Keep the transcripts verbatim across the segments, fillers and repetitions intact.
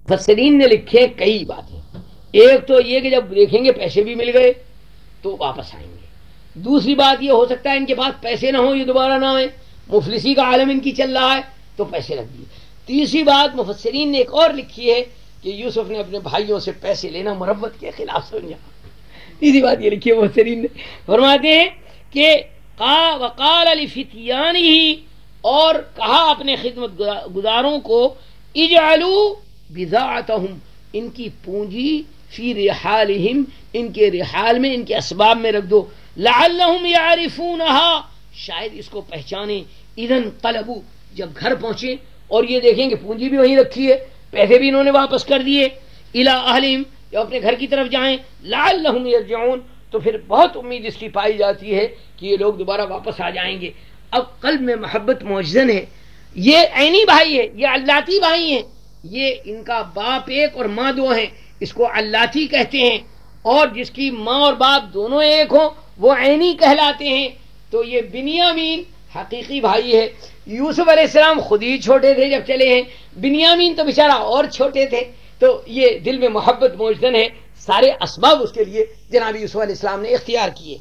مفسرین نے لکھے کئی باتیں. ایک تو یہ کہ جب دیکھیں گے پیسے بھی مل گئے تو واپس آئیں گے. دوسری بات یہ ہو سکتا ہے ان کے پاس پیسے نہ ہوں، یہ دوبارہ نہ آئیں، مفلسی کا عالم ان کی چل رہا ہے تو پیسے لگ دیے. تیسری بات مفسرین نے ایک اور لکھی ہے کہ یوسف نے اپنے بھائیوں سے پیسے لینا مروت کے خلاف سمجھا. تیسری بات یہ لکھی ہے مفسرین نے، فرماتے ہیں کہ وقال لفتیانہ، اور کہا اپنے خدمت گزاروں کو، اجعلوا بضاعتہم، ان کی پونجی فی رحالہم، ان کے رحال میں، ان کے اسباب میں رکھ دو، لعلہم یعرفونہا، شاید اس کو پہچانے، اذن قلبوا، جب گھر پہنچے اور یہ دیکھیں کہ پونجی بھی وہیں رکھی ہے، پیسے بھی انہوں نے واپس کر دیے، الی اہلہم، جب اپنے گھر کی طرف جائیں، لعلہم یرجعون، تو پھر بہت امید اس کی پائی جاتی ہے کہ یہ لوگ دوبارہ واپس آ جائیں گے. اب قلب میں محبت معجزن ہے. یہ عینی بھائی ہے، یہ علاتی بھائی ہیں، یہ ان کا باپ ایک اور ماں دو ہیں، اس کو علاتی کہتے ہیں، اور جس کی ماں اور باپ دونوں ایک ہوں وہ عینی کہلاتے ہیں. تو یہ بنیامین حقیقی بھائی ہے. یوسف علیہ السلام خود ہی چھوٹے تھے جب چلے ہیں، بنیامین تو بیچارہ اور چھوٹے تھے. تو یہ دل میں محبت موجزن ہے. سارے اسباب اس کے لیے جناب یوسف علیہ السلام نے اختیار کیے.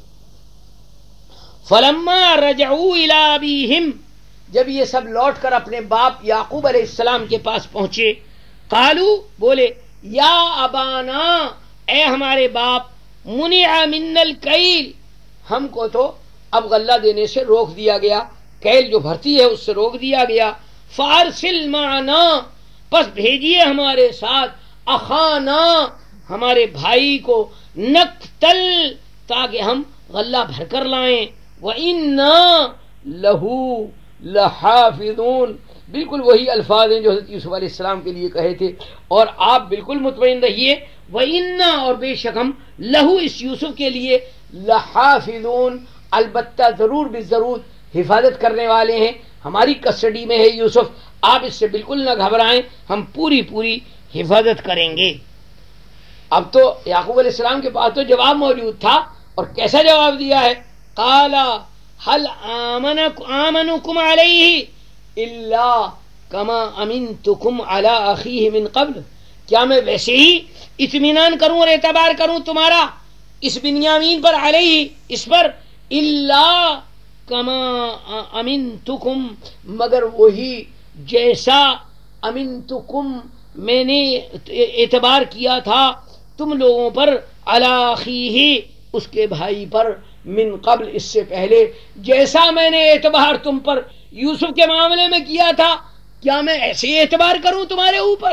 فلما رجعوا الى ابیہم، جب یہ سب لوٹ کر اپنے باپ یعقوب علیہ السلام کے پاس پہنچے، قالو، بولے، یا ابانا، اے ہمارے باپ، منع منا الکیل، ہم کو تو اب غلہ دینے سے روک دیا گیا، کیل جو بھرتی ہے اس سے روک دیا گیا. فارسل معنا، پس بھیجیے ہمارے ساتھ، اخانا، ہمارے بھائی کو، نقتل، تاکہ ہم غلہ بھر کر لائیں. وَإِنَّا لَهُ لَحَافِظُونَ، بالکل وہی الفاظ ہیں جو حضرت یوسف علیہ السلام کے لیے کہے تھے، اور آپ بالکل مطمئن رہیے. وَإِنَّا، اور بے شک ہم، لہو، اس یوسف کے لیے، لَحَافِظُونَ، البتہ ضرور بالضرور حفاظت کرنے والے ہیں. ہماری کسٹڈی میں ہے یوسف، آپ اس سے بالکل نہ گھبرائیں، ہم پوری پوری حفاظت کریں گے. اب تو یعقوب علیہ السلام کے پاس تو جواب موجود تھا، اور کیسا جواب دیا ہے؟ قال هل آمنكم عليه الا كما امنتكم على اخيه من قبل، کیا میں ویسے ہی اطمینان کروں اور اعتبار کروں تمہارا اس بنیامین پر، علیہ، اس پر، الا كما امنتكم، مگر وہی جیسا امنتكم، میں نے اعتبار کیا تھا تم لوگوں پر، علی اخیہ، اس کے بھائی پر، من قبل، اس سے پہلے، جیسا میں نے اعتبار تم پر یوسف کے معاملے میں کیا تھا، کیا میں ایسے ہی اعتبار کروں تمہارے اوپر؟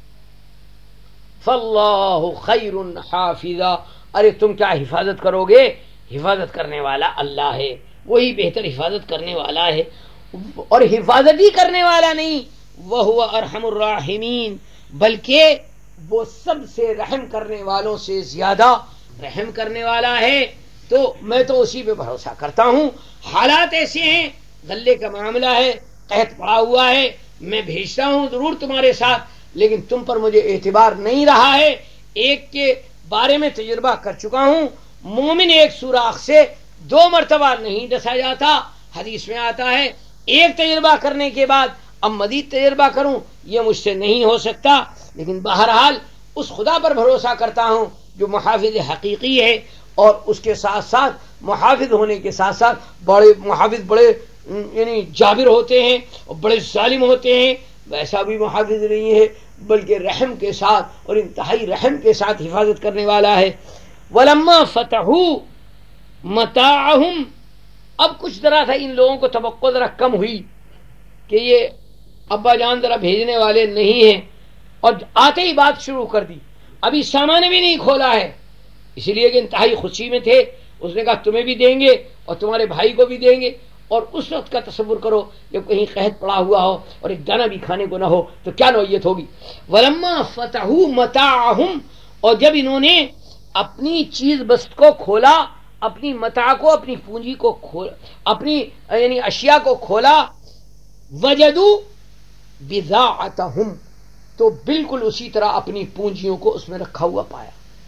فاللہ خیر حافظا، ارے تم کیا حفاظت کرو گے؟ حفاظت کرنے والا اللہ ہے، وہی بہتر حفاظت کرنے والا ہے. اور حفاظت ہی کرنے والا نہیں، وہو ارحم الراحمین، بلکہ وہ سب سے رحم کرنے والوں سے زیادہ رحم کرنے والا ہے. تو میں تو اسی پہ بھروسہ کرتا ہوں. حالات ایسے ہیں، غلے کا معاملہ ہے، قحط پڑا ہوا ہے، میں بھیجتا ہوں ضرور تمہارے ساتھ، لیکن تم پر مجھے اعتبار نہیں رہا ہے. ایک کے بارے میں تجربہ کر چکا ہوں، مومن ایک سوراخ سے دو مرتبہ نہیں ڈسا جاتا، حدیث میں آتا ہے. ایک تجربہ کرنے کے بعد اب مزید تجربہ کروں، یہ مجھ سے نہیں ہو سکتا. لیکن بہرحال اس خدا پر بھروسہ کرتا ہوں جو محافظ حقیقی ہے، اور اس کے ساتھ ساتھ محافظ ہونے کے ساتھ ساتھ بڑے محافظ بڑے یعنی جابر ہوتے ہیں اور بڑے ظالم ہوتے ہیں، ویسا بھی محافظ نہیں ہے، بلکہ رحم کے ساتھ اور انتہائی رحم کے ساتھ حفاظت کرنے والا ہے. وَلَمَّا فَتَحُوا مَتَاعَهُمْ، اب کچھ ذرا تھا ان لوگوں کو توقع ذرا کم ہوئی کہ یہ ابا جان ذرا بھیجنے والے نہیں ہیں، اور آتے ہی بات شروع کر دی. ابھی سامان بھی نہیں کھولا ہے، اسی لیے کہ انتہائی خوشی میں تھے. اس نے کہا تمہیں بھی دیں گے اور تمہارے بھائی کو بھی دیں گے. اور اس وقت کا تصور کرو جب کہیں قحط پڑا ہوا ہو اور ایک دانہ بھی کھانے کو نہ ہو تو کیا نوعیت ہوگی. وَلَمَّا فَتَحُوا مَتَاعَهُمْ، اور جب انہوں نے اپنی چیز بست کو کھولا، اپنی متاع کو، اپنی پونجی کو کھولا، اپنی یعنی اشیاء کو کھولا، وَجَدُوا بِضَاعَتَهُمْ، تو بالکل اسی طرح اپنی پونجیوں کو اس میں رکھا ہوا پایا.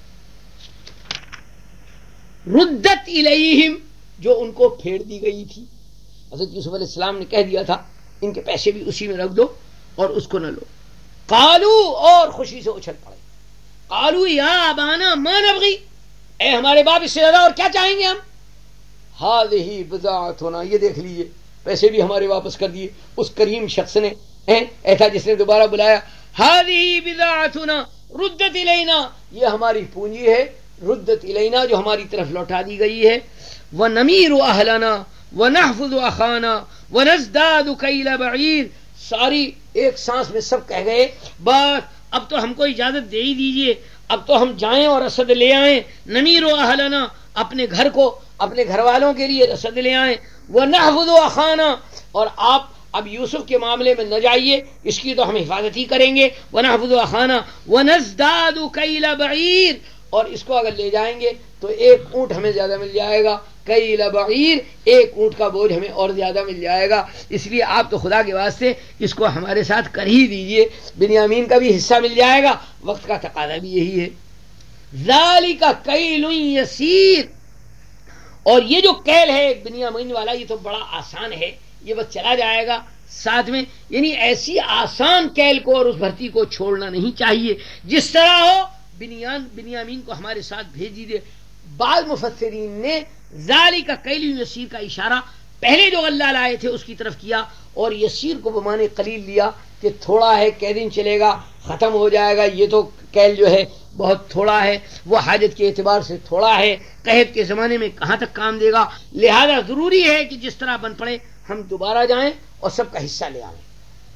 ردت الیہم، جو ان کو پھیر دی گئی تھی. حضرت یوسف علیہ السلام نے کہہ دیا تھا ان کے پیسے بھی اسی میں رکھ دو اور اس کو نہ لو. قالو اور خوشی سے اچھل پڑے. قالو یا ابانا ما نبغی, اے ہمارے باپ اس سے زیادہ اور کیا چاہیں گے ہم. ہذہ بضاعتنا, یہ دیکھ لیجیے پیسے بھی ہمارے واپس کر دیے اس کریم شخص نے, ایسا جس نے دوبارہ بلایا. ہذہ بضاعتنا ردت الینا, یہ ہماری پونجی ہے, ردت الینا جو ہماری طرف لوٹا دی گئی ہے. ونمیر اہلنا ونحفظ اخانا ونزداد کیل بعیر, ساری ایک سانس میں سب کہہ گئے بس اب تو ہم کو اجازت دے ہی دیجئے, اب تو ہم جائیں اور رسد لے آئیں. نمیر اہلنا, اپنے گھر کو اپنے گھر والوں کے لیے رسد لے آئیں. ونحفظ اخانا, اور آپ اب یوسف کے معاملے میں نہ جائیے, اس کی تو ہم حفاظت ہی کریں گے. ونحفظ اخانا ونزداد کیل بعیر, اور اس کو اگر لے جائیں گے تو ایک اونٹ ہمیں زیادہ مل جائے گا. کیل بعیر, ایک اونٹ کا بوجھ ہمیں اور زیادہ مل جائے گا, اس لیے آپ تو خدا کے واسطے اس کو ہمارے ساتھ کر ہی دیجئے, بنیامین کا بھی حصہ مل جائے گا. وقت کا تقاضا بھی یہی ہے. ذالک کیل یسیر, اور یہ جو کیل ہے بنیامین والا یہ تو بڑا آسان ہے, یہ بس چلا جائے گا ساتھ میں. یعنی ایسی آسان کیل کو اور اس بھرتی کو چھوڑنا نہیں چاہیے, جس طرح ہو بنیان بنیامین کو ہمارے ساتھ بھیج دیجیے. بعض مفسرین نے ذالک کیل یسیر کا اشارہ پہلے جو اللہ لائے تھے اس کی طرف کیا, اور یسیر کو بمانے قلیل لیا کہ تھوڑا ہے, کئی دن چلے گا, ختم ہو جائے گا. یہ تو کیل جو ہے بہت تھوڑا ہے, وہ حاجت کے اعتبار سے تھوڑا ہے, قحط کے زمانے میں کہاں تک کام دے گا. لہذا ضروری ہے کہ جس طرح بن پڑے ہم دوبارہ جائیں اور سب کا حصہ لے آئیں.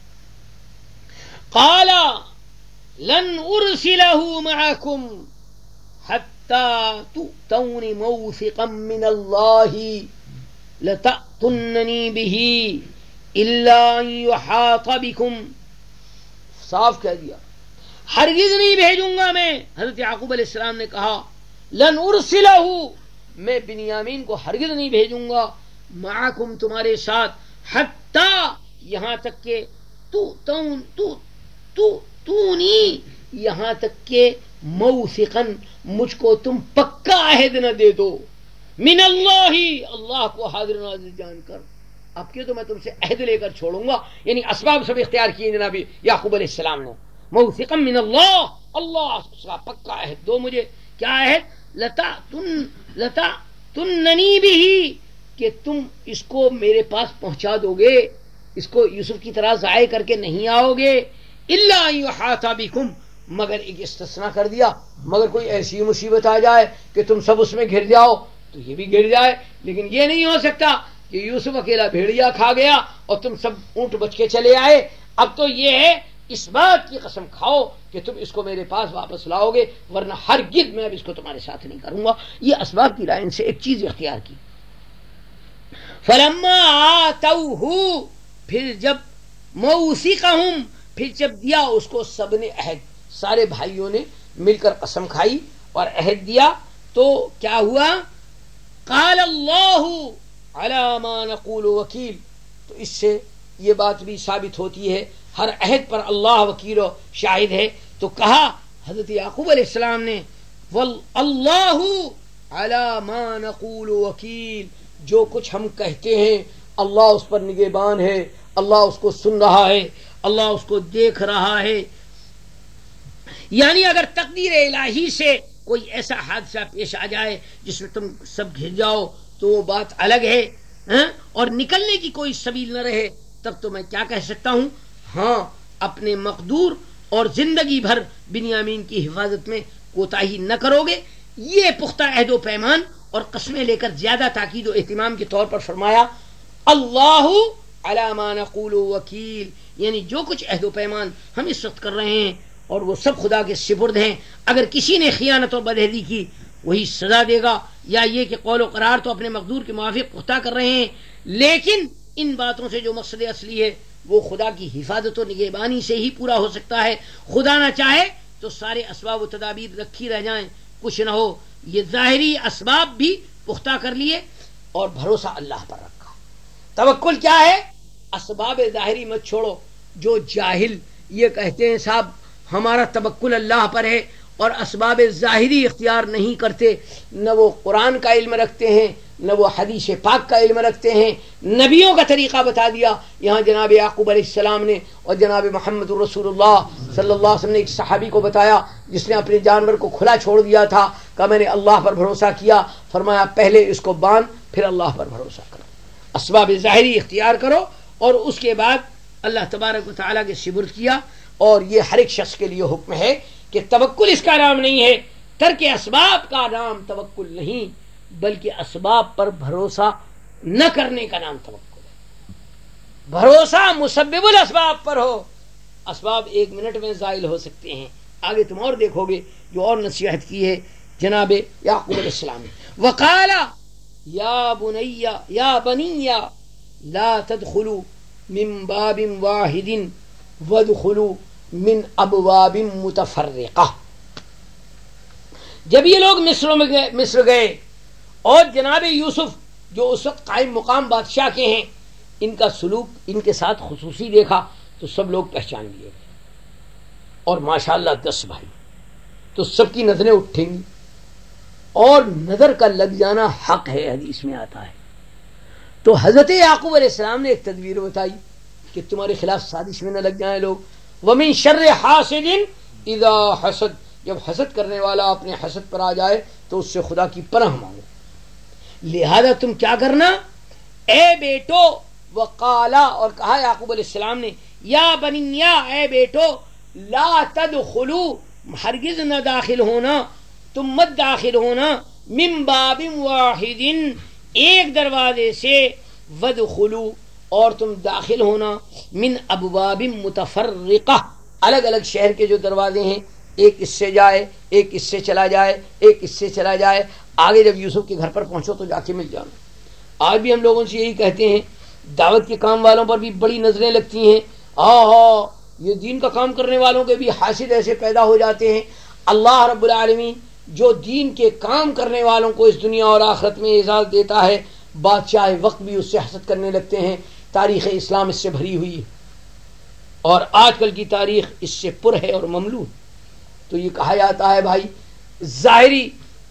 قال لن ارسلہ معکم حتی تؤتون موثقا من اللہ لتأتوننی بہ الا ان یحاط بکم. صاف کہہ دیا ہرگز نہیں بھیجوں گا میں. حضرت یعقوب علیہ السلام نے کہا لن ارسلہ, میں بنیامین کو ہرگز نہیں بھیجوں گا, معکم تمہارے ساتھ, حتی یہاں تک کہ تو تون تو تو تونی یہاں تک کہ موثقا مجھ کو تم پکا عہد نہ دے دو, من اللہ اللہ کو حاضر ناظر جان کر. اب کہ تو میں تم سے عہد لے کر چھوڑوں گا, یعنی اسباب سب اختیار کیے جناب یعقوب علیہ السلام نے. موثقا من اللہ, اللہ کا پکا عہد دو مجھے. کیا عہد؟ لتا تن لتا تننی بھی, کہ تم اس کو میرے پاس پہنچا دو گے, اس کو یوسف کی طرح ضائع کر کے نہیں آؤ گے. الا ان یحاط بکم, مگر ایک استثناء کر دیا, مگر کوئی ایسی مصیبت آ جائے کہ تم سب اس میں گر جاؤ تو یہ بھی گر جائے. لیکن یہ نہیں ہو سکتا کہ یوسف اکیلا بھیڑیا کھا گیا اور تم سب اونٹ بچ کے چلے آئے. اب تو یہ ہے اس بات کی قسم کھاؤ کہ تم اس کو میرے پاس واپس لاؤ گے, ورنہ ہرگز میں اب اس کو تمہارے ساتھ نہیں کروں گا. یہ اسباب کی لائن سے ایک چیز اختیار کی. فلما آتوہ, پھر جب موثقہم, پھر جب دیا اس کو سب نے عہد, سارے بھائیوں نے مل کر قسم کھائی اور عہد دیا, تو کیا ہوا؟ قال اللہ علی ما نقول وکیل. تو اس سے یہ بات بھی ثابت ہوتی ہے ہر عہد پر اللہ وکیل و شاہد ہے. تو کہا حضرت یعقوب علیہ السلام نے واللہ علی ما نقول وکیل, جو کچھ ہم کہتے ہیں اللہ اس پر نگہبان ہے, اللہ اس کو سن رہا ہے, اللہ اس کو دیکھ رہا ہے. یعنی اگر تقدیر الہی سے کوئی ایسا حادثہ پیش آ جائے جس میں تم سب گر جاؤ تو وہ بات الگ ہے, اور نکلنے کی کوئی سبیل نہ رہے, تب تو میں کیا کہہ سکتا ہوں, ہاں اپنے مقدور اور زندگی بھر بنیامین کی حفاظت میں کوتاہی نہ کرو گے. یہ پختہ عہد و پیمان اور قسمیں لے کر زیادہ تاکید و اہتمام کے طور پر فرمایا اللہ علی ما نقول وکیل, یعنی جو کچھ عہد و پیمان ہم اس وقت کر رہے ہیں اور وہ سب خدا کے سپرد ہیں. اگر کسی نے خیانت اور بدعہدی کی وہی سزا دے گا, یا یہ کہ قول و قرار تو اپنے مقدور کے موافق پختہ کر رہے ہیں, لیکن ان باتوں سے جو مقصد اصلی ہے وہ خدا کی حفاظت و نگہبانی سے ہی پورا ہو سکتا ہے. خدا نہ چاہے تو سارے اسباب و تدابیر رکھی رہ جائیں, کچھ نہ ہو. یہ ظاہری اسباب بھی پختہ کر لیے اور بھروسہ اللہ پر رکھا. توکل کیا ہے؟ اسباب ظاہری مت چھوڑو. جو جاہل یہ کہتے ہیں صاحب ہمارا توکل اللہ پر ہے اور اسباب ظاہری اختیار نہیں کرتے، نہ وہ قرآن کا علم رکھتے ہیں، نہ وہ حدیث پاک کا علم رکھتے ہیں، نبیوں کا طریقہ بتا دیا۔ یہاں جناب یعقوب علیہ السلام نے اور جناب محمد رسول اللہ صلی اللہ علیہ وسلم نے ایک صحابی کو بتایا جس نے اپنے جانور کو کھلا چھوڑ دیا تھا، کہا میں نے اللہ پر بھروسہ کیا، فرمایا پہلے اس کو باندھ پھر اللہ پر بھروسہ کرو، اسباب ظاہری اختیار کرو، اور اس کے بعد اللہ تبارک و تعالیٰ کے سپرد کیا۔ اور یہ ہر ایک شخص کے لیے حکم ہے کہ توکل اس کا نام نہیں ہے، ترک اسباب کا نام توکل نہیں، بلکہ اسباب پر بھروسہ نہ کرنے کا نام توکل ہے۔ بھروسہ مسبب الاسباب پر ہو، اسباب ایک منٹ میں زائل ہو سکتے ہیں۔ آگے تم اور دیکھو گے جو اور نصیحت کی ہے جناب یعقوب علیہ السلام نے، وقال یا بنی یا بنی لا تدخلوا من باب واحد وادخلوا من ابواب متفرقہ۔ جب یہ لوگ مصر میں گئے مصر گئے اور جناب یوسف جو اس وقت قائم مقام بادشاہ کے ہیں، ان کا سلوک ان کے ساتھ خصوصی دیکھا تو سب لوگ پہچان لیے گئے، اور ماشاءاللہ دس بھائی تو سب کی نظریں اٹھیں گی، اور نظر کا لگ جانا حق ہے، حدیث میں آتا ہے۔ تو حضرت یعقوب علیہ السلام نے ایک تدبیر بتائی کہ تمہارے خلاف سازش میں نہ لگ جائیں لوگ۔ وَمِن شَرِّ حَاسِدٍ اِذَا حَسَد، جب حسد کرنے والا اپنے حسد پر آ جائے تو اس سے خدا کی پناہ مانگو۔ لہذا تم کیا کرنا، اے بیٹو، وقالا، اور کہا یعقوب علیہ السلام نے، یا بنیا، اے بیٹو، لا تدخلوا، ہرگز نہ داخل ہونا، تم مت داخل ہونا، من باب واحد، ایک دروازے سے، وادخلوا، اور تم داخل ہونا، من ابواب متفرقہ، الگ الگ شہر کے جو دروازے ہیں، ایک اس سے جائے، ایک اس سے چلا جائے، ایک اس سے چلا جائے، آگے جب یوسف کے گھر پر پہنچو تو جا کے مل جانا۔ آج بھی ہم لوگوں سے یہی کہتے ہیں، دعوت کے کام والوں پر بھی بڑی نظریں لگتی ہیں، ہاں ہاں یہ دین کا کام کرنے والوں کے بھی حاسد ایسے پیدا ہو جاتے ہیں۔ اللہ رب العالمین جو دین کے کام کرنے والوں کو اس دنیا اور آخرت میں اعزاز دیتا ہے، بادشاہ وقت بھی اس سے حسد کرنے لگتے ہیں۔ تاریخ اسلام اس سے بھری ہوئی ہے، اور آج کل کی تاریخ اس سے پر ہے اور مملو۔ تو یہ کہا جاتا ہے بھائی، ظاہری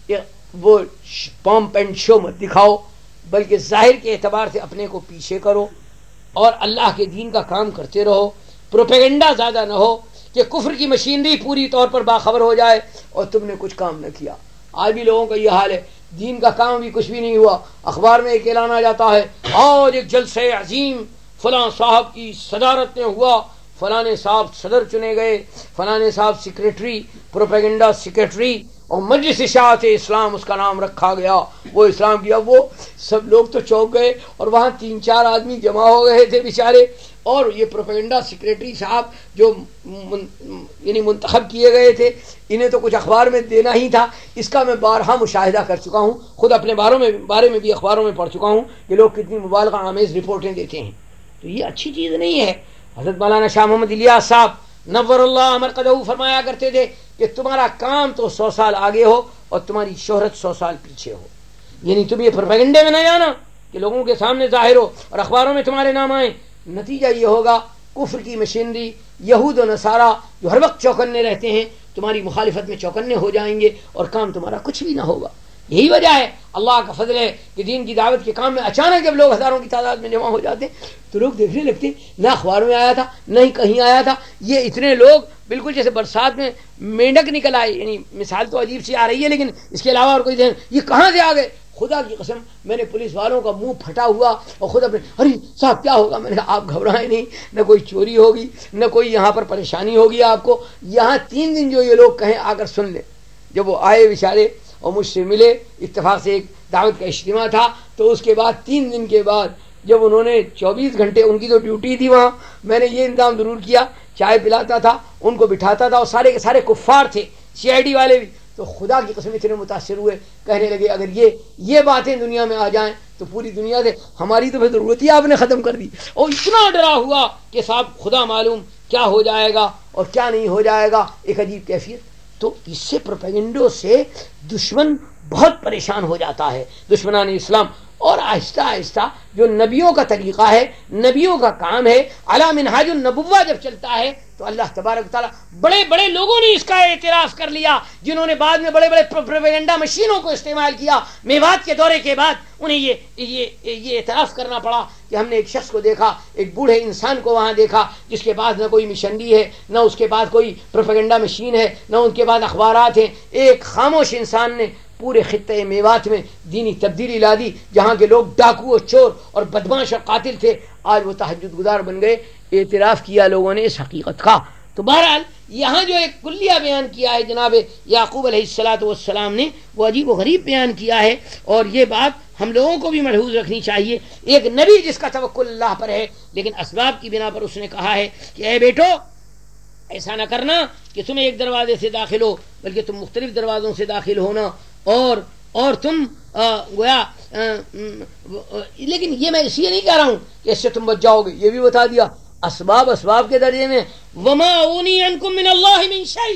وہ پمپ اینڈ شو مت دکھاؤ، بلکہ ظاہر کے اعتبار سے اپنے کو پیچھے کرو، اور اللہ کے دین کا کام کرتے رہو۔ پروپیگنڈا زیادہ نہ ہو کہ کفر کی مشینری پوری طور پر باخبر ہو جائے اور تم نے کچھ کام نہ کیا۔ آج بھی لوگوں کا یہ حال ہے، دین کا کام بھی کچھ بھی نہیں ہوا، اخبار میں ایک اعلان آ جاتا ہے، اور ایک جلسہ عظیم فلاں صاحب کی صدارت میں ہوا، فلاں صاحب صدر چنے گئے، فلاں صاحب سیکریٹری، پروپیگنڈا سیکریٹری، اور مجلس اشاعت اسلام اس کا نام رکھا گیا، وہ اسلام کیا۔ وہ سب لوگ تو چونک گئے، اور وہاں تین چار آدمی جمع ہو گئے تھے بیچارے، اور یہ پروپیگنڈا سیکریٹری صاحب جو من یعنی منتخب کیے گئے تھے، انہیں تو کچھ اخبار میں دینا ہی تھا۔ اس کا میں بارہا مشاہدہ کر چکا ہوں، خود اپنے باروں میں بارے میں بھی اخباروں میں پڑھ چکا ہوں کہ لوگ کتنی مبالغہ آمیز رپورٹیں دیتے ہیں۔ تو یہ اچھی چیز نہیں ہے۔ حضرت مولانا شاہ محمد الیاس صاحب نور اللہ مرقدہ فرمایا کرتے تھے کہ تمہارا کام تو سو سال آگے ہو اور تمہاری شہرت سو سال پیچھے ہو، یعنی تم یہ پروپیگنڈے میں نہ جانا کہ لوگوں کے سامنے ظاہر ہو اور اخباروں میں تمہارے نام آئیں۔ نتیجہ یہ ہوگا کفر کی مشینری، یہود و نصارہ جو ہر وقت چوکنے رہتے ہیں، تمہاری مخالفت میں چوکنے ہو جائیں گے اور کام تمہارا کچھ بھی نہ ہوگا۔ یہی وجہ ہے، اللہ کا فضل ہے کہ دین کی دعوت کے کام میں اچانک جب لوگ ہزاروں کی تعداد میں جمع ہو جاتے ہیں تو لوگ دیکھنے لگتے ہیں، نہ اخبار میں آیا تھا نہ ہی کہیں آیا تھا، یہ اتنے لوگ بالکل جیسے برسات میں مینڈک نکل آئے، یعنی مثال تو عجیب سی آ رہی ہے لیکن اس کے علاوہ اور کوئی دین، یہ کہاں سے آ گئے؟ خدا کی قسم میں نے پولیس والوں کا منہ پھٹا ہوا اور خود اپنے، ارے صاحب کیا ہوگا؟ میں نے کہا آپ گھبرائیں نہیں، نہ کوئی چوری ہوگی نہ کوئی یہاں پر پریشانی ہوگی آپ کو، یہاں تین دن جو یہ لوگ کہیں آ کر سن لیں۔ جب وہ آئے بیچارے اور مجھ سے ملے، اتفاق سے ایک دعوت کا اجتماع تھا، تو اس کے بعد تین دن کے بعد جب انہوں نے چوبیس گھنٹے ان کی تو ڈیوٹی تھی وہاں، میں نے یہ انتظام ضرور کیا، چائے پلاتا تھا، ان کو بٹھاتا تھا، اور سارے کے سارے کفار تھے، سی آئی ڈی والے بھی، تو خدا کی قسم اتنے متاثر ہوئے، کہنے لگے اگر یہ یہ باتیں دنیا میں آ جائیں تو پوری دنیا سے ہماری تو پھر ضرورت ہی آپ نے ختم کر دی۔ اور اتنا ڈرا ہوا کہ صاحب خدا معلوم کیا ہو جائے گا اور کیا نہیں ہو جائے گا، ایک عجیب کیفیت۔ تو اس سے پروپیگنڈوں سے دشمن بہت پریشان ہو جاتا ہے، دشمنان اسلام، اور آہستہ آہستہ جو نبیوں کا طریقہ ہے، نبیوں کا کام ہے، علی منہاج النبوہ جب چلتا ہے تو اللہ تبارک تعالیٰ بڑے بڑے لوگوں نے اس کا اعتراف کر لیا، جنہوں نے بعد میں بڑے بڑے پروپیگنڈا مشینوں کو استعمال کیا، میوات کے دورے کے بعد انہیں یہ یہ یہ اعتراف کرنا پڑا کہ ہم نے ایک شخص کو دیکھا، ایک بوڑھے انسان کو وہاں دیکھا، جس کے بعد نہ کوئی مشنری ہے، نہ اس کے بعد کوئی پروپیگنڈا مشین ہے، نہ ان کے بعد اخبارات ہیں، ایک خاموش انسان نے پورے خطے میوات میں دینی تبدیلی لا دی، جہاں کے لوگ ڈاکو اور چور اور بدماش اور قاتل تھے، آج وہ تہجد گزار بن گئے۔ اعتراف کیا لوگوں نے اس حقیقت کا۔ تو بہرحال یہاں جو ایک کلیہ بیان کیا ہے جناب یعقوب علیہ الصلوۃ والسلام نے، وہ عجیب و غریب بیان کیا ہے، اور یہ بات ہم لوگوں کو بھی ملحوظ رکھنی چاہیے۔ ایک نبی جس کا توکل اللہ پر ہے، لیکن اسباب کی بنا پر اس نے کہا ہے کہ اے بیٹو ایسا نہ کرنا کہ تم ایک دروازے سے داخل ہو، بلکہ تم مختلف دروازوں سے داخل ہونا، اور اور تم گویا لیکن یہ میں اس لیے نہیں کہہ رہا ہوں کہ اس سے تم بچ جاؤ گے، یہ بھی بتا دیا اسباب اسباب کے درجے میں، وما اغنی عنکم من اللہ من شیء،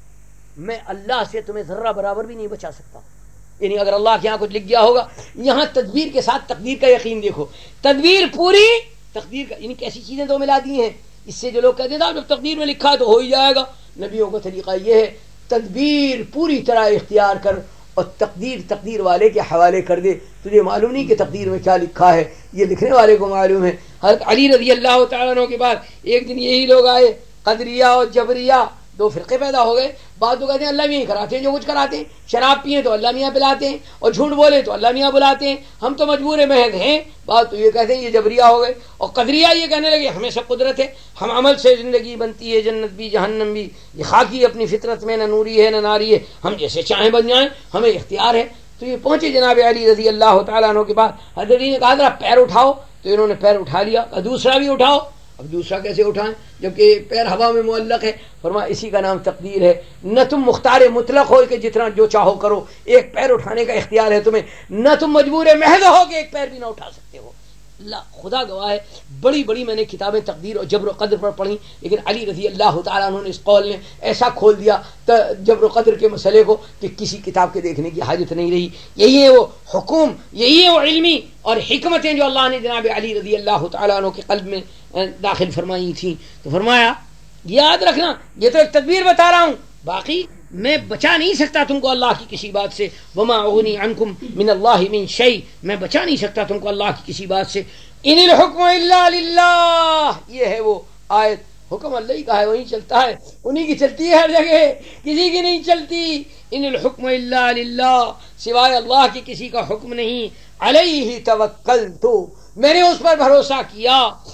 میں اللہ سے تمہیں ذرہ برابر بھی نہیں بچا سکتا۔ یعنی اگر اللہ کے یہاں کچھ لکھ گیا ہوگا، یہاں تدبیر کے ساتھ تقدیر کا یقین دیکھو، تدبیر پوری تقدیر کا، یعنی کیسی چیزیں دو ملا دی ہیں، اس سے جو لوگ کہتے ہیں جب تقدیر میں لکھا تو ہو ہی جائے گا، نبیوں کا طریقہ یہ ہے تدبیر پوری طرح اختیار کر اور تقدیر تقدیر والے کے حوالے کر دے۔ تجھے معلوم نہیں کہ تقدیر میں کیا لکھا ہے، یہ لکھنے والے کو معلوم ہے۔ حضرت علی رضی اللہ تعالیٰ عنہ کے بعد ایک دن یہی لوگ آئے، قدریہ اور جبریہ، دو فرقے پیدا ہو گئے۔ بعض تو کہتے ہیں اللہ میاں کراتے ہیں جو کچھ کراتے ہیں، شراب پیئیں تو اللہ میاں پلاتے ہیں، اور جھوٹ بولے تو اللہ میاں بلاتے ہیں، ہم تو مجبور محض ہیں۔ بعض تو یہ کہتے ہیں یہ جبریہ ہو گئے، اور قدریہ یہ کہنے لگے ہمیں سب قدرت ہے، ہم عمل سے زندگی بنتی ہے، جنت بھی جہنم بھی، یہ خاکی اپنی فطرت میں نہ نوری ہے نہ ناری ہے، ہم جیسے چاہیں بن جائیں، ہمیں اختیار ہے۔ تو یہ پہنچے جناب علی رضی اللہ تعالیٰ عنہ کے بعد، حضرت علی نے کہا ذرا پیر اٹھاؤ، تو انہوں نے پیر اٹھا لیا، اور دوسرا بھی اٹھاؤ۔ اب دوسرا کیسے اٹھائیں جبکہ پیر ہوا میں معلق ہے؟ فرمایا اسی کا نام تقدیر ہے، نہ تم مختار مطلق ہو کہ جتنا جو چاہو کرو، ایک پیر اٹھانے کا اختیار ہے تمہیں، نہ تم مجبور محض ہو کہ ایک پیر بھی نہ اٹھا سکتے ہو۔ اللہ خدا گواہ ہے، بڑی بڑی میں نے کتابیں تقدیر اور جبر و قدر پر پڑھی، لیکن علی رضی اللہ تعالیٰ عنہ نے اس قول نے ایسا کھول دیا جبر و قدر کے مسئلے کو کہ کسی کتاب کے دیکھنے کی حاجت نہیں رہی۔ یہی ہے وہ حکم، یہی ہے وہ علمی اور حکمتیں جو اللہ نے جناب علی رضی اللہ تعالیٰ عنہ کے قلب میں داخل فرمائی تھیں۔ تو فرمایا یاد رکھنا یہ تو ایک تدبیر بتا رہا ہوں، باقی میں بچا نہیں سکتا تم کو اللہ کی کسی بات سے، وما اغنی عنکم من اللہ من شیء، میں بچا نہیں سکتا تم کو اللہ کی کسی بات سے۔ ان الحکم الا للہ، یہ ہے وہ آیت، حکم اللہ ہی کا ہے، وہیں چلتا ہے، انہی کی چلتی ہے ہر جگہ، کسی کی نہیں چلتی۔ ان الحکم الا للہ، سوائے اللہ کی کسی کا حکم نہیں۔ علیہ توکلت، میں نے اس پر بھروسہ کیا،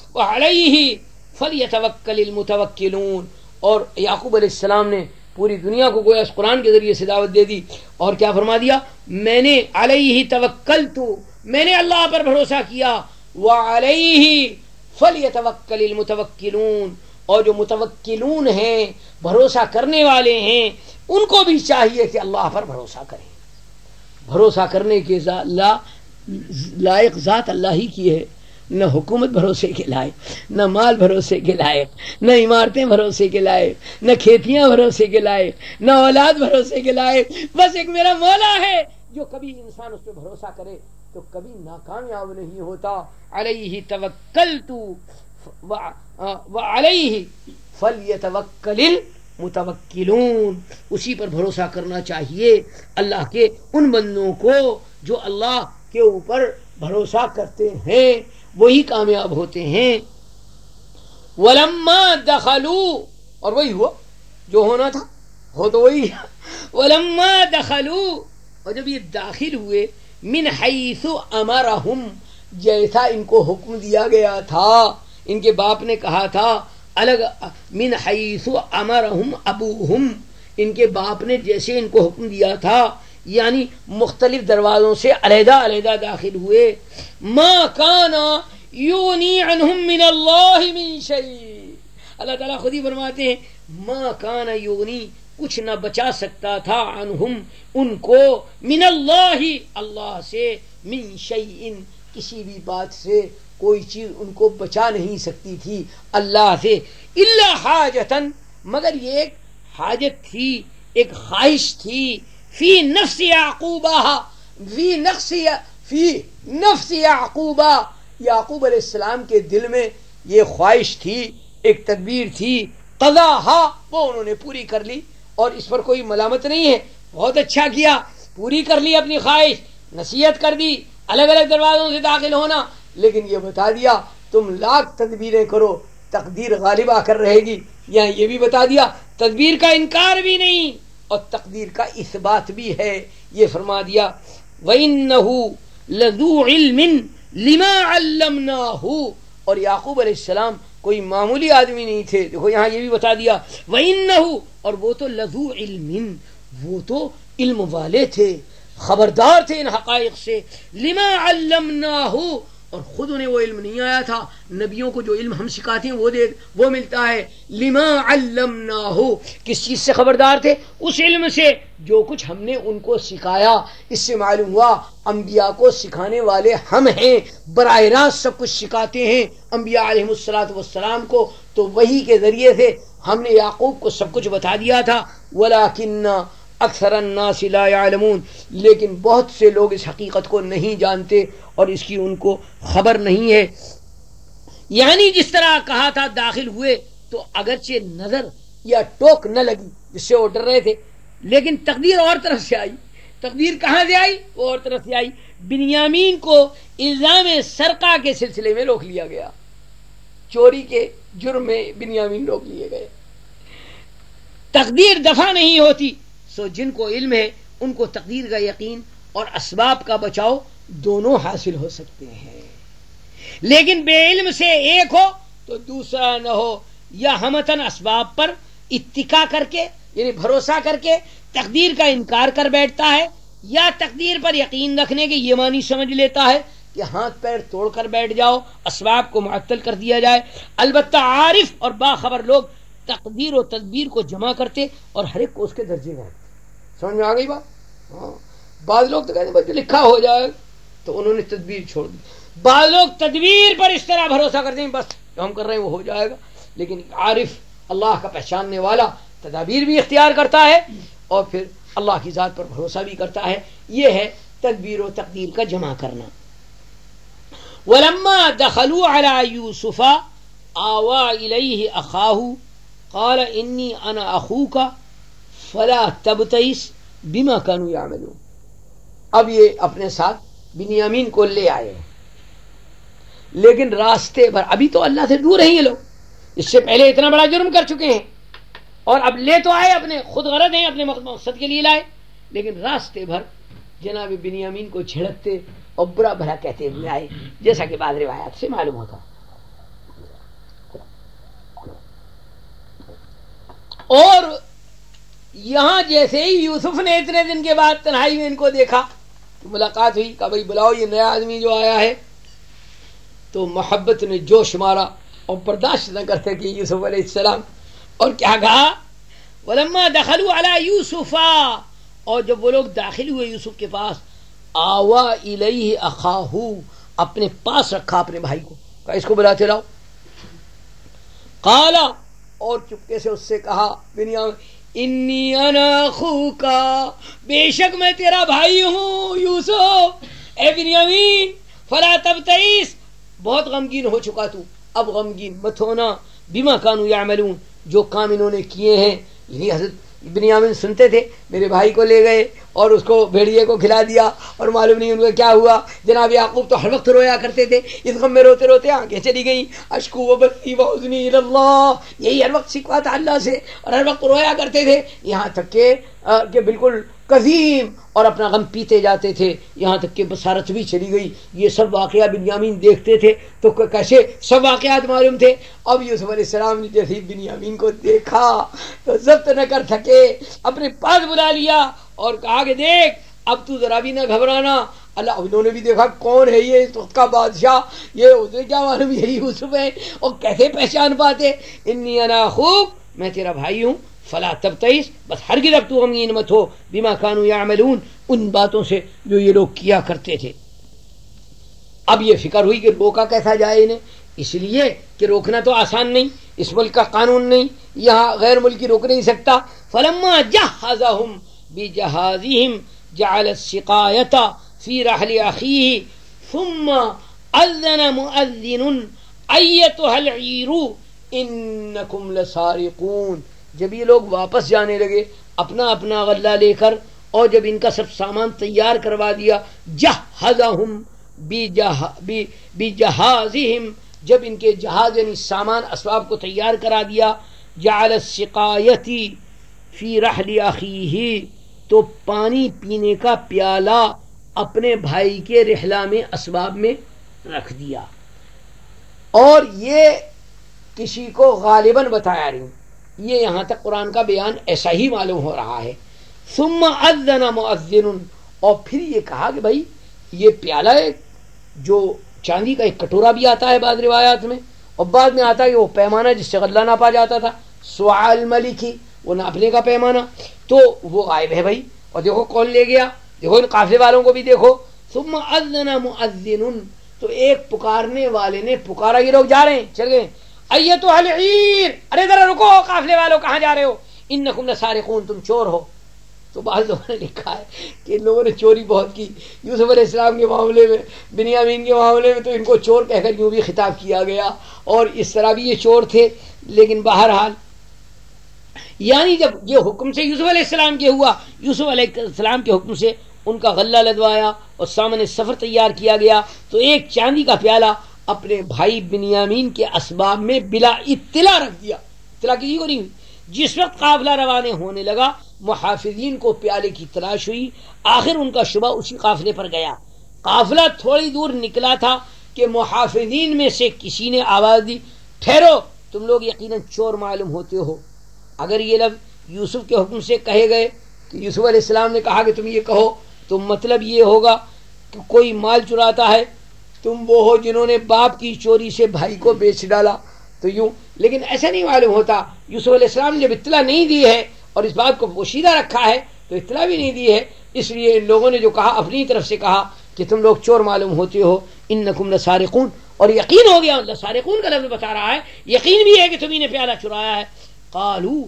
وعلیہ فلیتوکل المتوکلون۔ اور یعقوب علیہ السلام نے پوری دنیا کو گویا اس قرآن کے ذریعے سے دعوت دے دی، اور کیا فرما دیا؟ میں نے علیہ توکلت، میں نے اللہ پر بھروسہ کیا، وعلیہ فلیتوکل المتوکلون، اور جو متوکلون ہیں، بھروسہ کرنے والے ہیں، ان کو بھی چاہیے کہ اللہ پر بھروسہ کریں۔ بھروسہ کرنے کے لائق ذات اللہ ہی کی ہے، نہ حکومت بھروسے کے لائق، نہ مال بھروسے کے لائق، نہ عمارتیں بھروسے کے لائق، نہ کھیتیاں بھروسے کے لائق، نہ اولاد بھروسے کے لائق، بس ایک میرا مولا ہے جو کبھی انسان اس پہ بھروسہ کرے تو کبھی ناکامیاب نہیں ہوتا۔ علیہ توکلت وعلیہ فلیتوکل المتوکلون، اسی پر بھروسہ کرنا چاہیے اللہ کے ان بندوں کو جو اللہ کے اوپر بھروسہ کرتے ہیں، وہی کامیاب ہوتے ہیں۔ وَلَمَّا دَخَلُوا، اور وہی ہوا جو ہونا تھا، ہو تو وہی۔ وَلَمَّا دَخَلُوا، اور جب یہ داخل ہوئے، مِنْ حَيْثُ أَمَرَهُمْ، جیسا ان کو حکم دیا گیا تھا، ان کے باپ نے کہا تھا الگ، مِنْ حَيْثُ أَمَرَهُمْ أَبُوهُمْ، ان کے باپ نے جیسے ان کو حکم دیا تھا، یعنی مختلف دروازوں سے علیحدہ علیحدہ داخل ہوئے۔ ما کان یغنی عنہم من اللہ من شیء، اللہ تعالیٰ خود ہی فرماتے ہیں ما کان یغنی، کچھ نہ بچا سکتا تھا، عنہم ان کو، من اللہ اللہ سے، من شیء کسی بھی بات سے، کوئی چیز ان کو بچا نہیں سکتی تھی اللہ سے، الا حاجتن، مگر یہ ایک حاجت تھی، ایک خواہش تھی، فی نفس یعقوبہ، فی نفس فی نفس یعقوبہ، یعقوب علیہ السلام کے دل میں یہ خواہش تھی، ایک تدبیر تھی قضاہا وہ انہوں نے پوری کر لی، اور اس پر کوئی ملامت نہیں ہے، بہت اچھا کیا، پوری کر لی اپنی خواہش، نصیحت کر دی الگ الگ دروازوں سے داخل ہونا، لیکن یہ بتا دیا تم لاکھ تدبیریں کرو تقدیر غالب آ کر رہے گی، یہاں یہ بھی بتا دیا تدبیر کا انکار بھی نہیں اور تقدیر کا اثبات بھی ہے، یہ فرما دیا وَإِنَّهُ لَذُو عِلْمٍ لِمَا عَلَّمْنَاهُ، اور یعقوب علیہ السلام کوئی معمولی آدمی نہیں تھے، دیکھو یہاں یہ بھی بتا دیا وَإِنَّهُ، اور وہ تو لَذُو عِلْمٍ، وہ تو علم والے تھے، خبردار تھے ان حقائق سے، لِمَا عَلَّمْنَاهُ، اور خود انہیں وہ علم نہیں آیا تھا، نبیوں کو جو علم ہم سکھاتے ہیں وہ دے وہ ملتا ہے، لما علمناہ، کس چیز سے خبردار تھے؟ اس علم سے جو کچھ ہم نے ان کو سکھایا، اس سے معلوم ہوا انبیاء کو سکھانے والے ہم ہیں، براہ راست سب کچھ سکھاتے ہیں انبیاء علیہم الصلوۃ والسلام کو، تو وہی کے ذریعے سے ہم نے یعقوب کو سب کچھ بتا دیا تھا، ولکن اکثر الناس لا يعلمون، لیکن بہت سے لوگ اس حقیقت کو نہیں جانتے اور اس کی ان کو خبر نہیں ہے۔ یعنی جس طرح کہا تھا داخل ہوئے تو اگرچہ نظر یا ٹوک نہ لگی جس سے وہ ڈر رہے تھے، لیکن تقدیر اور طرف سے آئی۔ تقدیر کہاں سے آئی؟ وہ اور طرف سے آئی، بنیامین کو الزام سرقہ کے سلسلے میں روک لیا گیا، چوری کے جرم میں بنیامین روک لیے گئے۔ تقدیر دفع نہیں ہوتی، سو جن کو علم ہے ان کو تقدیر کا یقین اور اسباب کا بچاؤ دونوں حاصل ہو سکتے ہیں، لیکن بے علم سے ایک ہو تو دوسرا نہ ہو، یا ہمتن اسباب پر اتکا کر کے یعنی بھروسہ کر کے تقدیر کا انکار کر بیٹھتا ہے، یا تقدیر پر یقین رکھنے کے یہ معنی سمجھ لیتا ہے کہ ہاتھ پیر توڑ کر بیٹھ جاؤ، اسباب کو معطل کر دیا جائے۔ البتہ عارف اور باخبر لوگ تقدیر و تدبیر کو جمع کرتے اور ہر ایک کو اس کے درجے میں رکھتے۔ سمجھ میں آ گئی بات؟ ہاں، بعض لوگ تو کہتے ہیں بس لکھا ہو جائے تو انہوں نے تدبیر چھوڑ دی، بعض لوگ تدبیر پر اس طرح بھروسہ کرتے ہیں بس جو ہم کر رہے ہیں وہ ہو جائے گا، لیکن عارف اللہ کا پہچاننے والا تدابیر بھی اختیار کرتا ہے اور پھر اللہ کی ذات پر بھروسہ بھی کرتا ہے، یہ ہے تدبیر و تقدیر کا جمع کرنا۔ وَلَمَّا دَخَلُوا عَلَى يُوسُفَ آوَى إِلَيْهِ أَخَاهُ قال انی انا اخوک فلا تبتئس بما كانوا يعملون، اب یہ اپنے ساتھ بنیامین کو لے آئے، لیکن راستے بھر ابھی تو اللہ سے دور ہیں یہ لوگ، اس سے پہلے اتنا بڑا جرم کر چکے ہیں، اور اب لے تو آئے اپنے خود غرض ہیں، اپنے مقصد کے لیے لائے، لیکن راستے بھر جناب بنیامین کو جھڑکتے اور برا بھلا کہتے ہوئے آئے، جیسا کہ بعض روایات سے معلوم ہوتا۔ اور یہاں جیسے ہی یوسف نے اتنے دن کے بعد تنہائی میں ان کو دیکھا، ملاقات ہوئی، کہا بھائی بلاؤ یہ نیا آدمی جو آیا ہے، تو محبت نے جوش مارا اور برداشت نہ کر سکے یوسف علیہ السلام، اور کیا کہا وَلَمَّا دَخَلُوا عَلَى يُوسُفَ، اور جب وہ لوگ داخل ہوئے یوسف کے پاس، آوا الیہ اخاہ، اپنے پاس رکھا اپنے بھائی کو، کہا اس کو بلاتے لاؤ، قالا، اور چپکے سے اس سے کہا بنیامین انی انا اخوکا، بے شک میں تیرا بھائی ہوں یوسف، اے بنیامین فلا تبتئس، بہت غمگین ہو چکا تو، اب غمگین مت ہونا، بما کانوا یعملون، جو کام انہوں نے کیے ہیں، یعنی حضرت بنیامین سنتے تھے میرے بھائی کو لے گئے اور اس کو بھیڑیے کو کھلا دیا اور معلوم نہیں ان کو کیا ہوا، جناب یعقوب تو ہر وقت رویا کرتے تھے، اس غم میں روتے روتے آنکھیں چلی گئیں، اشکو وبثی وحزنی الی اللہ، یہی ہر وقت سکھوا تھا اللہ سے، اور ہر وقت رویا کرتے تھے، یہاں تک کہ کہ بالکل قدیم اور اپنا غم پیتے جاتے تھے، یہاں تک کہ بصارت بھی چلی گئی۔ یہ سب واقعہ بنیامین دیکھتے تھے تو کیسے سب واقعات معلوم تھے۔ اب یوسف علیہ السلام نے جیسے بنیامین کو دیکھا تو ضبط نہ کر سکے، اپنے پاس بلا لیا اور کہا کہ دیکھ اب تو ذرا بھی نہ گھبرانا، اللہ، انہوں نے بھی دیکھا کون ہے یہ اس وقت کا بادشاہ، یہ اسے کیا معلوم یہی یوسف ہے، اور کیسے پہچان پاتے، انی انا اخوک، میں تیرا بھائی ہوں، فلا تبتئس، بس ہرگز اب تو غمگین مت ہو، بما کانوا یعملون، ان باتوں سے جو یہ لوگ کیا کرتے تھے۔ اب یہ فکر ہوئی کہ روکا کیسا جائے انہیں، اس لیے کہ روکنا تو آسان نہیں، اس ملک کا قانون نہیں، یہاں غیر ملکی روک نہیں سکتا۔ فلما جہزہم بجہازہم جعل السقایۃ فی رحل اخیہ ثم اذن مؤذن ایتھا العیر انکم لسارقون. جب یہ لوگ واپس جانے لگے اپنا اپنا غلہ لے کر، اور جب ان کا سب سامان تیار کروا دیا، جہزہم بجہازہم، جب ان کے جہاز یعنی سامان اسباب کو تیار کرا دیا، جعل السقایتی فی رحل اخیہ، تو پانی پینے کا پیالہ اپنے بھائی کے رحلہ میں اسباب میں رکھ دیا. اور یہ کسی کو غالباً بتایا نہیں، یہ یہاں تک قرآن کا بیان ایسا ہی معلوم ہو رہا ہے. ثم اذن مؤذن، اور پھر یہ کہا کہ بھائی یہ پیالہ ہے، جو چاندی کا ایک کٹورا بھی آتا ہے بعض روایات میں، اور بعد میں آتا ہے کہ وہ پیمانہ جس سے غلہ ناپا جاتا تھا، سواع الملکی، وہ ناپنے کا پیمانہ، تو وہ غائب ہے بھائی. اور دیکھو کون لے گیا، دیکھو ان قافلے والوں کو بھی دیکھو. ثم اذن مؤذن، تو ایک پکارنے والے نے پکارا، یہ لوگ جا رہے ہیں، چل گئے. ایتھا العیر، ارے ذرا رکو قافلے والوں، کہاں جا رہے ہو؟ انکم لسارقون، تم چور ہو. تو بعض لوگوں نے لکھا ہے کہ ان لوگوں نے چوری بہت کی یوسف علیہ السلام کے معاملے میں، بنیامین کے معاملے میں، تو ان کو چور کہہ کر یوں بھی خطاب کیا گیا، اور اس طرح بھی یہ چور تھے. لیکن بہرحال یعنی جب یہ حکم سے یوسف علیہ السلام کے ہوا، یوسف علیہ السلام کے حکم سے ان کا غلہ لدوایا اور سامنے سفر تیار کیا گیا، تو ایک چاندی کا پیالہ اپنے بھائی بنیامین کے اسباب میں بلا اطلاع رکھ دیا. اطلاع کسی کو نہیں ہوئی. جس وقت قافلہ روانے ہونے لگا، محافظین کو پیالے کی تلاش ہوئی، آخر ان کا شبہ اسی قافلے پر گیا. قافلہ تھوڑی دور نکلا تھا کہ محافظین میں سے کسی نے آواز دی، ٹھہرو، تم لوگ یقیناً چور معلوم ہوتے ہو. اگر یہ لفظ یوسف کے حکم سے کہے گئے کہ یوسف علیہ السلام نے کہا کہ تم یہ کہو، تو مطلب یہ ہوگا کہ کوئی مال چراتا ہے، تم وہ ہو جنہوں نے باپ کی چوری سے بھائی کو بیچ ڈالا، تو یوں. لیکن ایسا نہیں معلوم ہوتا. یوسف علیہ السلام نے جب اطلاع نہیں دی ہے اور اس بات کو پوشیدہ رکھا ہے، تو اطلاع بھی نہیں دی ہے، اس لیے ان لوگوں نے جو کہا اپنی طرف سے کہا کہ تم لوگ چور معلوم ہوتے ہو. انکم لسارقون، اور یقین ہو گیا، لسارقون کا لفظ بتا رہا ہے، یقین بھی ہے کہ تمہیں نے پیالہ چرایا ہے. قالوا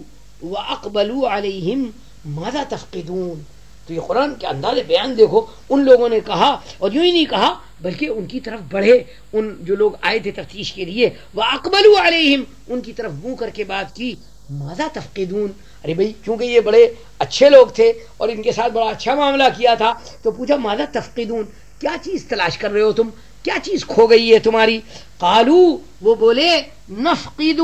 واقبلوا علیہم ماذا تفقدون. تو یہ قرآن کے انداز بیان دیکھو، ان لوگوں نے کہا، اور یوں ہی نہیں کہا بلکہ ان کی طرف بڑھے، ان جو لوگ آئے تھے تفتیش کے لیے، واقبلوا علیہم، ان کی طرف منہ کر کے بات کی، ماذا تفقدون. ارے بھائی چونکہ یہ بڑے اچھے لوگ تھے اور ان کے ساتھ بڑا اچھا معاملہ کیا تھا، تو پوچھا ماذا تفقدون، کیا چیز تلاش کر رہے ہو تم، کیا چیز کھو گئی ہے تمہاری. قالوا، وہ بولے، نفقد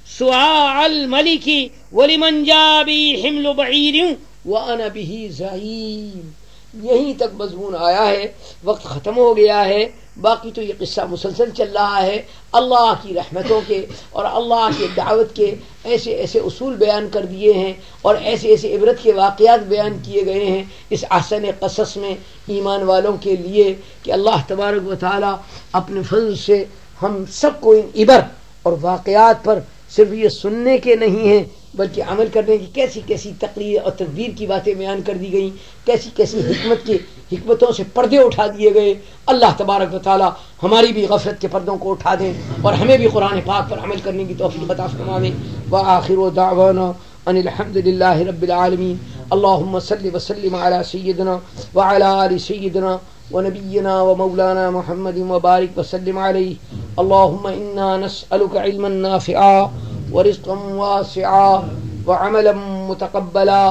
سواع الملک ولمن جاء به حمل بعیر وانا به زعیم. یہیں تک مضمون آیا ہے، وقت ختم ہو گیا ہے. باقی تو یہ قصہ مسلسل چل رہا ہے. اللہ کی رحمتوں کے اور اللہ کے دعوت کے ایسے ایسے اصول بیان کر دیے ہیں، اور ایسے ایسے عبرت کے واقعات بیان کیے گئے ہیں اس احسن قصص میں ایمان والوں کے لیے، کہ اللہ تبارک و تعالی اپنے فضل سے ہم سب کو ان عبرت اور واقعات پر صرف یہ سننے کے نہیں ہیں بلکہ عمل کرنے کی کیسی کیسی تقریر اور تدبیر کی باتیں بیان کر دی گئیں، کیسی کیسی حکمت کی حکمتوں سے پردے اٹھا دیے گئے. اللہ تبارک و تعالی ہماری بھی غفلت کے پردوں کو اٹھا دیں اور ہمیں بھی قرآن پاک پر عمل کرنے کی توفیق عطا فرمائیں. وآخر دعوانا ان الحمد للہ رب العالمین. اللہم صل وسلم علی سیدنا وعلی آل سیدنا ونبینا ومولانا محمد وبارک وسلم علیہ. اللہم انا نسألک علما نافعا ورزقا واسعا وعملا متقبلا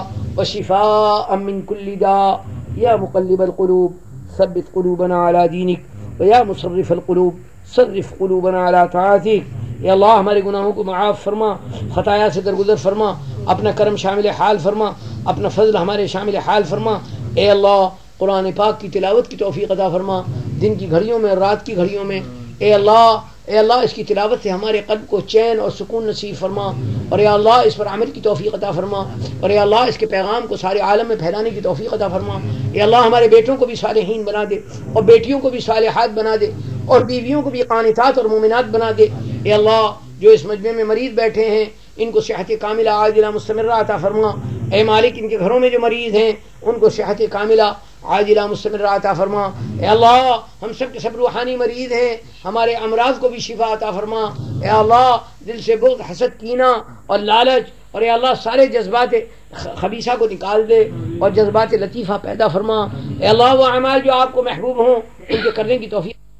وشفاء من كل داء. یا مقلب القلوب ثبت قلوبنا على دینک ویا مصرف القلوب صرف قلوبنا على طاعتک. یا اللہ ہمارے گناہوں کو معاف فرما، خطایا سے درگزر فرما، اپنا کرم شامل حال فرما، اپنا فضل ہمارے شامل حال فرما. اے اللہ قرآن پاک کی تلاوت کی توفیق عطا فرما، دن کی گھڑیوں میں اور رات کی گھڑیوں میں. اے اللہ اے اللہ اس کی تلاوت سے ہمارے قلب کو چین اور سکون نصیب فرما، اور اے اللہ اس پر عمل کی توفیق عطا فرما، اور اے اللہ اس کے پیغام کو سارے عالم میں پھیلانے کی توفیق عطا فرما. اے اللہ ہمارے بیٹوں کو بھی صالحین بنا دے، اور بیٹیوں کو بھی صالحات بنا دے، اور بیویوں کو بھی قانتات اور مومنات بنا دے. اے اللہ جو اس مجمع میں مریض بیٹھے ہیں ان کو صحت کاملہ عاجلہ مستمرہ عطا فرما. اے مالک ان کے گھروں میں جو مریض ہیں ان کو صحت کاملہ عاجلہ مستمرہ عطا فرما. اے اللہ ہم سب کے سب روحانی مریض ہیں، ہمارے امراض کو بھی شفا عطا فرما. اے اللہ دل سے بغض، حسد، کینہ اور لالچ، اور اے اللہ سارے جذبات خبیثہ کو نکال دے اور جذبات لطیفہ پیدا فرما. اے اللہ وہ اعمال جو آپ کو محبوب ہوں ان کے کرنے کی توفیق